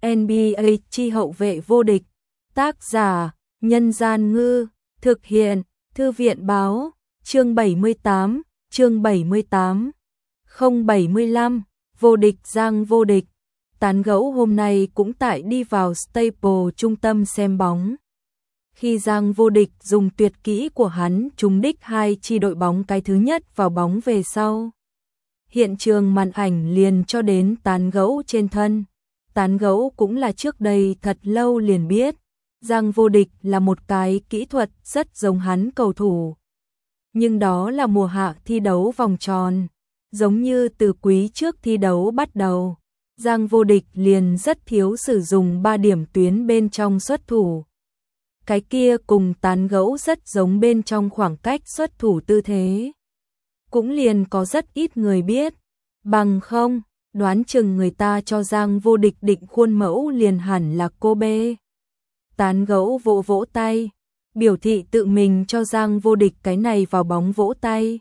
NBA chi hậu vệ vô địch. Tác giả: Nhân Gian Ngư. Thực hiện: Thư viện Báo. Chương 78. Chương 78. 075. Vô địch Giang vô địch. Tán gẫu hôm nay cũng tại đi vào Staples trung tâm xem bóng. Khi Giang vô địch dùng tuyệt kỹ của hắn trúng đích hai chi đội bóng cái thứ nhất vào bóng về sau. Hiện trường màn ảnh liền cho đến tán gẫu trên thân. Tán gẫu cũng là trước đây thật lâu liền biết. Giang vô địch là một cái kỹ thuật rất giống hắn cầu thủ. Nhưng đó là mùa hạ thi đấu vòng tròn. Giống như từ quý trước thi đấu bắt đầu, Giang vô địch liền rất thiếu sử dụng 3 điểm tuyến bên trong xuất thủ. Cái kia cùng tán gẫu rất giống bên trong khoảng cách xuất thủ tư thế. Cũng liền có rất ít người biết. Bằng không, đoán chừng người ta cho Giang vô địch định khuôn mẫu liền hẳn là Kobe. Tán gẫu vỗ vỗ tay, biểu thị tự mình cho Giang vô địch cái này vào bóng vỗ tay.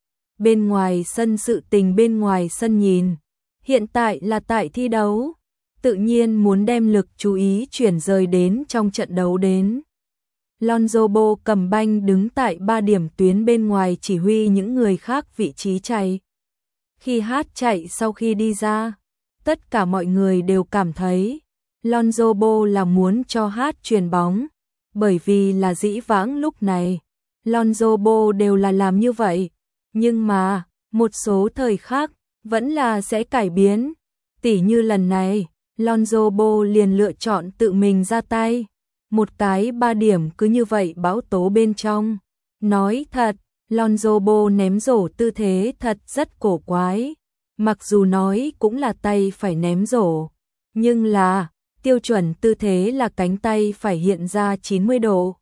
Bên ngoài sân sự tình bên ngoài sân nhìn, hiện tại là tại thi đấu, tự nhiên muốn đem lực chú ý chuyển rời đến trong trận đấu đến. Lonzo Ball cầm banh đứng tại 3 điểm tuyến bên ngoài chỉ huy những người khác vị trí chạy. Khi Hát chạy sau khi đi ra, tất cả mọi người đều cảm thấy Lonzo Ball là muốn cho Hát chuyền bóng, bởi vì là dĩ vãng lúc này, Lonzo Ball đều là làm như vậy. Nhưng mà, một số thời khác, vẫn là sẽ cải biến. Tỉ như lần này, Lonzo Ball liền lựa chọn tự mình ra tay. Một cái 3 điểm cứ như vậy bão tố bên trong. Nói thật, Lonzo Ball ném rổ tư thế thật rất cổ quái. Mặc dù nói cũng là tay phải ném rổ, nhưng là, tiêu chuẩn tư thế là cánh tay phải hiện ra 90 độ.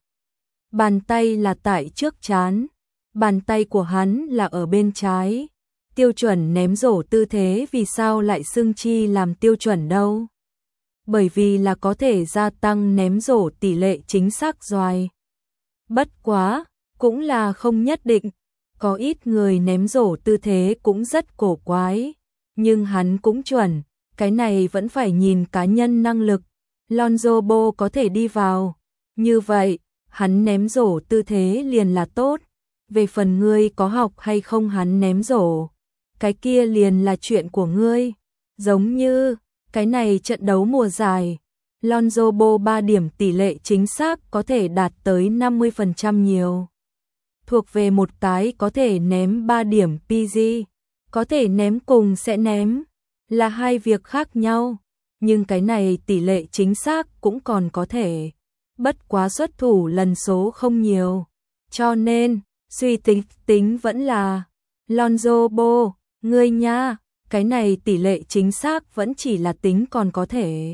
Bàn tay là tại trước trán. Bàn tay của hắn là ở bên trái. Tiêu chuẩn ném rổ tư thế vì sao lại xưng chi làm tiêu chuẩn đâu? Bởi vì là có thể gia tăng ném rổ tỷ lệ chính xác doài. Bất quá, cũng là không nhất định. Có ít người ném rổ tư thế cũng rất cổ quái. Nhưng hắn cũng chuẩn. Cái này vẫn phải nhìn cá nhân năng lực. Lonzo Ball có thể đi vào. Như vậy, hắn ném rổ tư thế liền là tốt. Về phần ngươi có học hay không hắn ném rổ, cái kia liền là chuyện của ngươi. Giống như, cái này trận đấu mùa giải, Lonzo Ball 3 điểm tỷ lệ chính xác có thể đạt tới 50% nhiều. Thuộc về một cái có thể ném 3 điểm PG, có thể ném cùng sẽ ném, là hai việc khác nhau. Nhưng cái này tỷ lệ chính xác cũng còn có thể. Bất quá xuất thủ lần số không nhiều. Cho nên, suy tính vẫn là Lonzo Ball, ngươi nha, cái này tỷ lệ chính xác vẫn chỉ là tính còn có thể.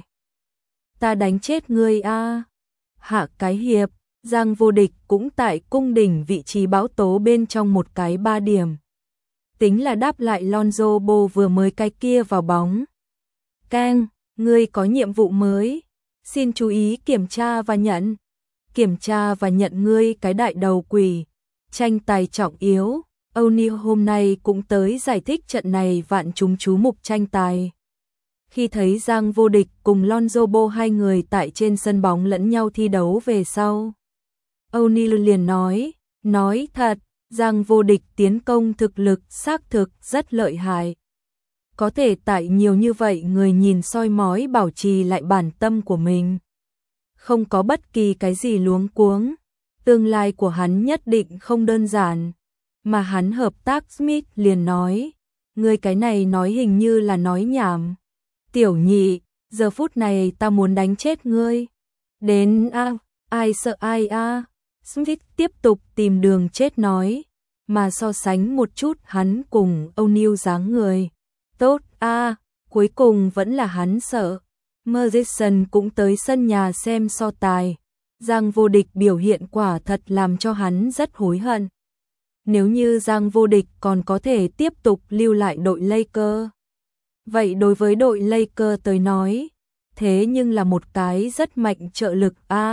Ta đánh chết ngươi a. Hạ cái hiệp, Giang vô địch cũng tại cung đỉnh vị trí bão tố bên trong một cái 3 điểm. Tính là đáp lại Lonzo Ball vừa mới cái kia vào bóng. Kang, ngươi có nhiệm vụ mới, xin chú ý kiểm tra và nhận. Kiểm tra và nhận ngươi cái đại đầu quỷ. Tranh tài trọng yếu, O'Neal hôm nay cũng tới giải thích trận này vạn chúng chú mục tranh tài. Khi thấy Giang vô địch cùng Lonzo Ball hai người tại trên sân bóng lẫn nhau thi đấu về sau, O'Neal liền nói thật, Giang vô địch tiến công thực lực xác thực rất lợi hại. Có thể tại nhiều như vậy người nhìn soi mói bảo trì lại bản tâm của mình. Không có bất kỳ cái gì luống cuống. Tương lai của hắn nhất định không đơn giản. Mà hắn hợp tác Smith liền nói. Ngươi cái này nói hình như là nói nhảm. Tiểu nhị, giờ phút này ta muốn đánh chết ngươi. Đến ai sợ ai a? Smith tiếp tục tìm đường chết nói. Mà so sánh một chút hắn cùng O'Neal dáng người. Tốt cuối cùng vẫn là hắn sợ. Merson cũng tới sân nhà xem so tài. Giang vô địch biểu hiện quả thật làm cho hắn rất hối hận. Nếu như Giang vô địch còn có thể tiếp tục lưu lại đội Lakers, vậy đối với đội Lakers tới nói, thế nhưng là một cái rất mạnh trợ lực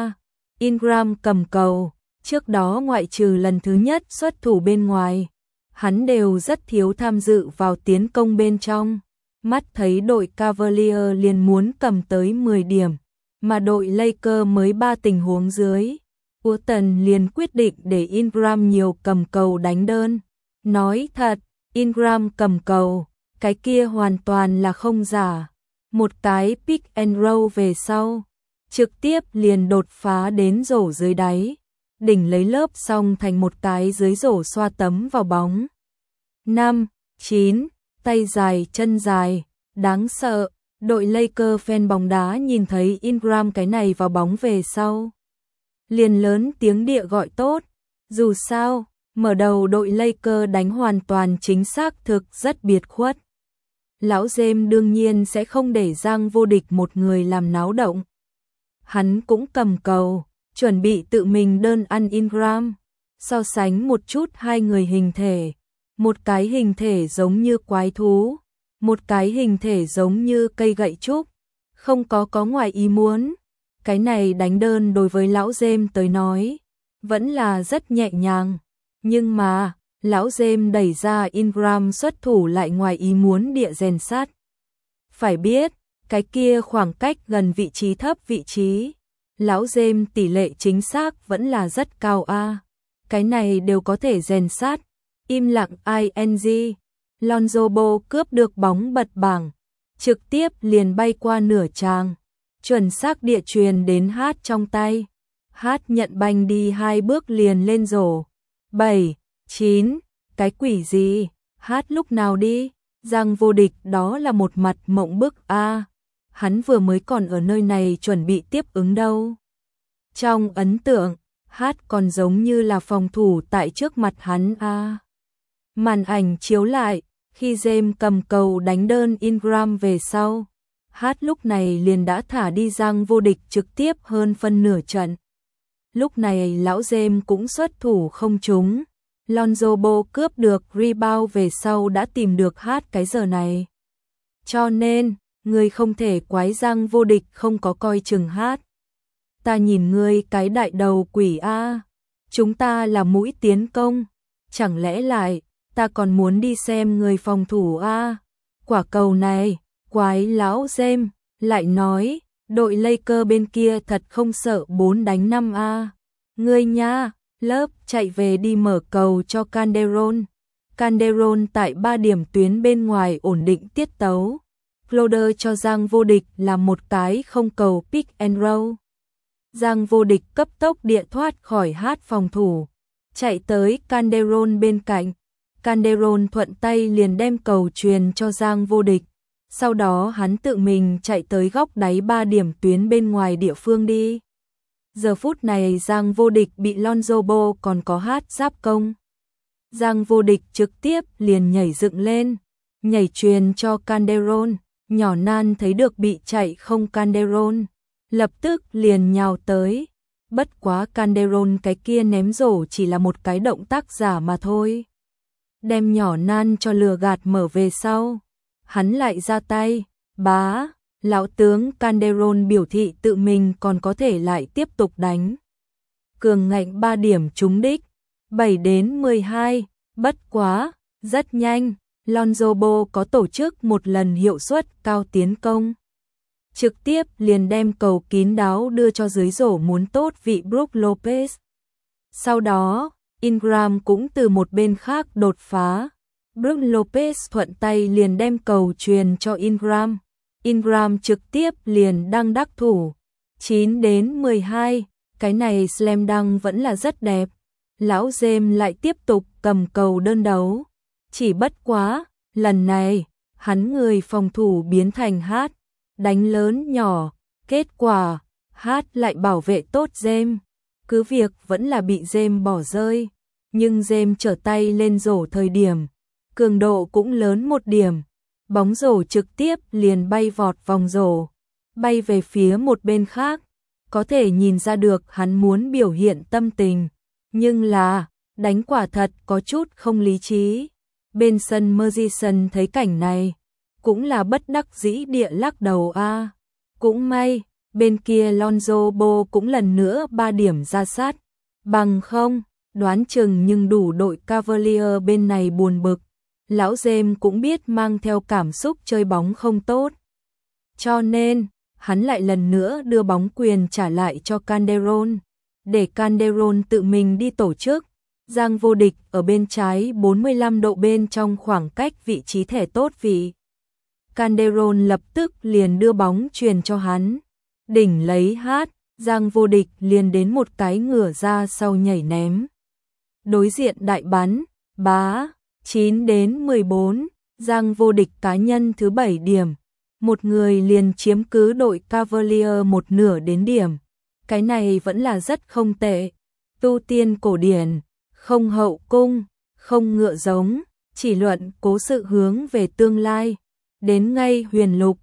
Ingram cầm cầu, trước đó ngoại trừ lần thứ nhất xuất thủ bên ngoài, hắn đều rất thiếu tham dự vào tiến công bên trong. mắt thấy đội Cavalier liền muốn cầm tới 10 điểm, mà đội Lakers mới 3 tình huống dưới. Walton liền quyết định để Ingram nhiều cầm cầu đánh đơn. Nói thật, Ingram cầm cầu, cái kia hoàn toàn là không giả. Một cái pick and roll về sau, trực tiếp liền đột phá đến rổ dưới đáy, đỉnh lấy lớp xong thành một cái dưới rổ xoa tấm vào bóng. 5, 9, tay dài chân dài, đáng sợ. Đội Lakers fan bóng đá nhìn thấy Ingram cái này vào bóng về sau, liền lớn tiếng địa gọi tốt. Dù sao, mở đầu đội Lakers đánh hoàn toàn chính xác thực rất biệt khuất. Lão James đương nhiên sẽ không để Giang Vô Địch một người làm náo động. Hắn cũng cầm cầu, chuẩn bị tự mình đơn ăn Ingram. So sánh một chút hai người hình thể, một cái hình thể giống như quái thú, một cái hình thể giống như cây gậy trúc, không có ngoài ý muốn. Cái này đánh đơn đối với lão James tới nói, vẫn là rất nhẹ nhàng. Nhưng mà, lão James đẩy ra Ingram xuất thủ lại ngoài ý muốn địa rèn sát. Phải biết, cái kia khoảng cách gần vị trí thấp vị trí, lão James tỷ lệ chính xác vẫn là rất cao a. Cái này đều có thể rèn sát. Im lặng ing. Lonzo Ball cướp được bóng bật bảng, trực tiếp liền bay qua nửa tràng, chuẩn xác địa truyền đến Hát trong tay. Hát nhận banh đi 2 bước liền lên rổ. 7, 9, cái quỷ gì? Hát lúc nào đi? Giang Vô Địch đó là một mặt mộng bức a. Hắn vừa mới còn ở nơi này chuẩn bị tiếp ứng đâu. Trong ấn tượng, Hát còn giống như là phòng thủ tại trước mặt hắn a. Màn ảnh chiếu lại, khi James cầm cầu đánh đơn Ingram về sau, Hát lúc này liền đã thả đi Giang Vô Địch trực tiếp hơn phân nửa trận. Lúc này lão James cũng xuất thủ không trúng. Lonzo Ball cướp được rebound về sau đã tìm được Hát cái giờ này. Cho nên, ngươi không thể quái Giang Vô Địch không có coi chừng Hát. Ta nhìn ngươi cái đại đầu quỷ a, chúng ta là mũi tiến công, chẳng lẽ lại ta còn muốn đi xem người phòng thủ a. Quả cầu này, quái lão James lại nói, đội Lakers bên kia thật không sợ 4 đánh 5 a. Ngươi nha, lớp chạy về đi mở cầu cho Calderon. Calderon tại 3 điểm tuyến bên ngoài ổn định tiết tấu. Floater cho Giang Vô Địch là một cái không cầu pick and roll. Giang Vô Địch cấp tốc địa thoát khỏi Hát phòng thủ, chạy tới Calderon bên cạnh. Calderon thuận tay liền đem cầu truyền cho Giang Vô Địch. Sau đó hắn tự mình chạy tới góc đáy 3 điểm tuyến bên ngoài địa phương đi. Giờ phút này Giang Vô Địch bị Lonzo Ball còn có Hát giáp công. Giang Vô Địch trực tiếp liền nhảy dựng lên, nhảy truyền cho Calderon. Nhỏ Nan thấy được bị chạy không Calderon, lập tức liền nhào tới. Bất quá Calderon cái kia ném rổ chỉ là một cái động tác giả mà thôi. Đem nhỏ Nan cho lừa gạt mở về sau, hắn lại ra tay, bá, lão tướng Calderon biểu thị tự mình còn có thể lại tiếp tục đánh. Cường ngạnh 3 điểm trúng đích, 7-12, bất quá, rất nhanh, Lonzo Ball có tổ chức một lần hiệu suất cao tiến công. Trực tiếp liền đem cầu kín đáo đưa cho dưới rổ muốn tốt vị Brook Lopez. Sau đó, Ingram cũng từ một bên khác đột phá. Brook Lopez thuận tay liền đem cầu truyền cho Ingram. Ingram trực tiếp liền đăng đắc thủ. 9-12, cái này slam dunk vẫn là rất đẹp. Lão James lại tiếp tục cầm cầu đơn đấu. Chỉ bất quá, lần này, hắn người phòng thủ biến thành Hát, đánh lớn nhỏ, kết quả, Hát lại bảo vệ tốt James. Cứ việc vẫn là bị James bỏ rơi, nhưng James trở tay lên rổ thời điểm, cường độ cũng lớn một điểm. Bóng rổ trực tiếp liền bay vọt vòng rổ, bay về phía một bên khác. Có thể nhìn ra được hắn muốn biểu hiện tâm tình, nhưng là, đánh quả thật có chút không lý trí. Bên sân Mergison thấy cảnh này, cũng là bất đắc dĩ địa lắc đầu a. Cũng may, bên kia Lonzo Ball cũng lần nữa 3 điểm ra sát. Bằng không, đoán chừng nhưng đủ đội Cavalier bên này buồn bực. lão James cũng biết mang theo cảm xúc chơi bóng không tốt. Cho nên, hắn lại lần nữa đưa bóng quyền trả lại cho Calderon, để Calderon tự mình đi tổ chức. Giang Vô Địch ở bên trái 45 độ bên trong khoảng cách vị trí thẻ tốt vị. Calderon lập tức liền đưa bóng truyền cho hắn. Đỉnh lấy hát, Giang Vô Địch liền đến một cái ngửa ra sau nhảy ném. Đối diện đại bắn, bá, 9-14, Giang Vô Địch cá nhân thứ 7 điểm. Một người liền chiếm cứ đội Cavalier một nửa đến điểm. Cái này vẫn là rất không tệ. Tu tiên cổ điển, không hậu cung, không ngựa giống, chỉ luận cố sự hướng về tương lai. Đến ngay huyền lục,